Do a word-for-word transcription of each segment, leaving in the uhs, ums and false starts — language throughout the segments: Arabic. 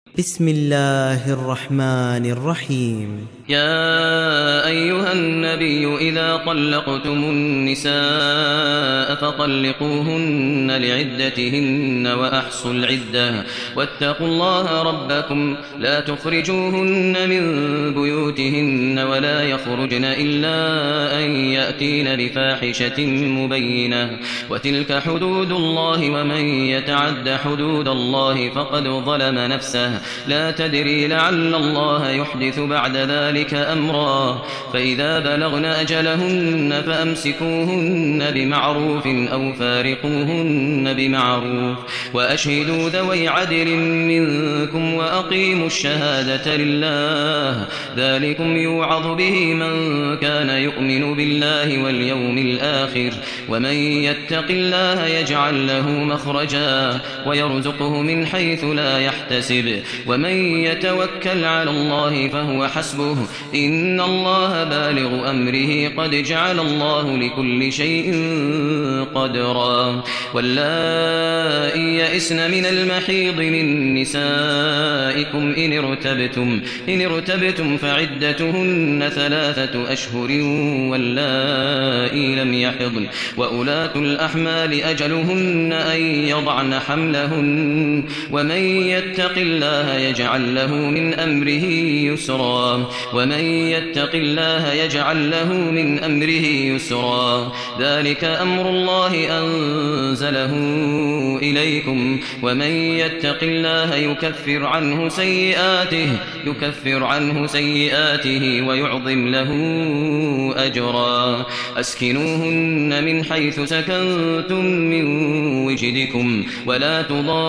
بسم الله الرحمن الرحيم. يا أيها النبي إذا طلقتم النساء فطلقوهن لعدتهن وأحصوا العدة واتقوا الله ربكم لا تخرجوهن من بيوتهن ولا يخرجن إلا أن يأتين بفاحشة مبينة وتلك حدود الله ومن يتعد حدود الله فقد ظلم نفسه لا تدري لعل الله يحدث بعد ذلك أمرا فإذا بلغن أجلهن فأمسكوهن بمعروف أو فارقوهن بمعروف وأشهدوا ذوي عدل منكم وأقيموا الشهادة لله ذلكم يوعظ به من كان يؤمن بالله واليوم الآخر ومن يتق الله يجعل له مخرجا ويرزقه من حيث لا يحتسب ومن يتوكل على الله فهو حسبه إن الله بالغ أمره قد جعل الله لكل شيء قدرا واللائي يئسن من المحيض من نسائكم إن ارتبتم, إن ارتبتم فعدتهن ثلاثة أشهر واللائي لم يحضن وأولاة الأحمال أجلهن أن يضعن حملهن ومن يتق الله يجعل له من أمره يسرا ومن يتق الله يجعل له من أمره يسرا ذلك أمر الله أنزله إليكم ومن يتق الله يكفر عنه سيئاته يكفر عنه سيئاته ويعظم له أجرا أسكنوهن من حيث سكنتم من وجدكم ولا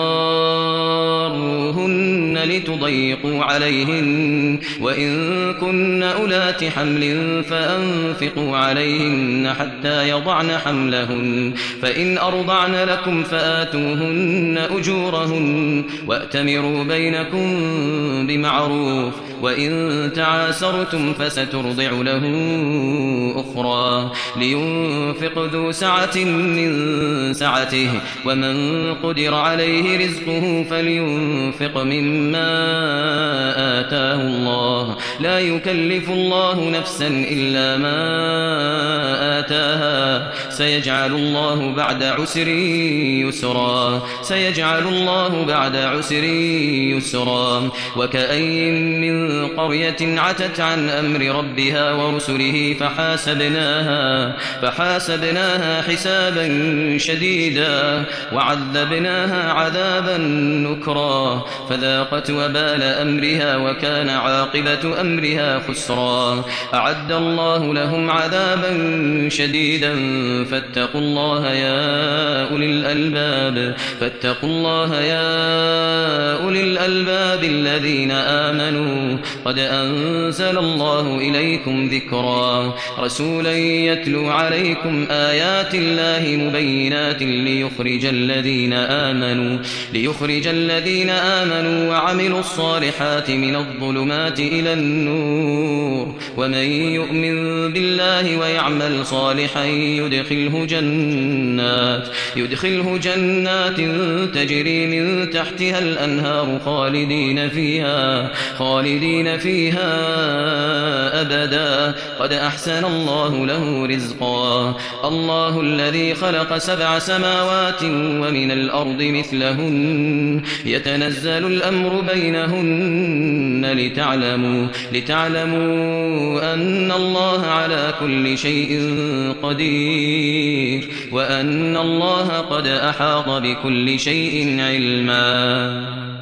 تضاروهن لتضيقوا عليهن وإن كن أولات حمل فأنفقوا عليهن حتى يضعن حملهن فإن أرضعن لكم فآتوهن أجورهن وأتمروا بينكم بمعروف وإن تعاسرتم فسترضع له أخرى لينفق ذو سعة من سعته ومن قدر عليه رزقه فلينفق مما آتاه الله لا يكلف الله نفسا إلا ما آتاها سيجعل الله بعد عسر يسرا سيجعل الله بعد عسر يسرا وكأين من قرية عتت عن أمر ربها ورسله فحاسبناها فحاسبناها حسابا شديدا وعذبناها عذابا نكرا فذاقت وبال أمرها وكان عاقبة أمرها خسرا أعد الله لهم عذابا شديدا فاتقوا الله يا أولي الألباب فاتقوا الله يا أولي الألباب الذين آمنوا قد أنزل الله إليكم ذكرا رسولا يتلو عليكم آيات الله مبينات ليخرج الذين آمنوا ليخرج الذين آمنوا وعملوا الصالحات من الظلمات إلى النور ومن يؤمن بالله ويعمل صالحا يدخله جنات يدخله جنات تجري من تحتها الأنهار خالدين فيها خالدين فيها أبدا قد أحسن الله له رزقا الله الذي خلق سبع سماوات ومن الأرض مثلهن يتنزل الأمر بينهن لتعلموا لتعلموا أن الله على كل شيء قدير وأن الله قد أحاط بكل شيء علما.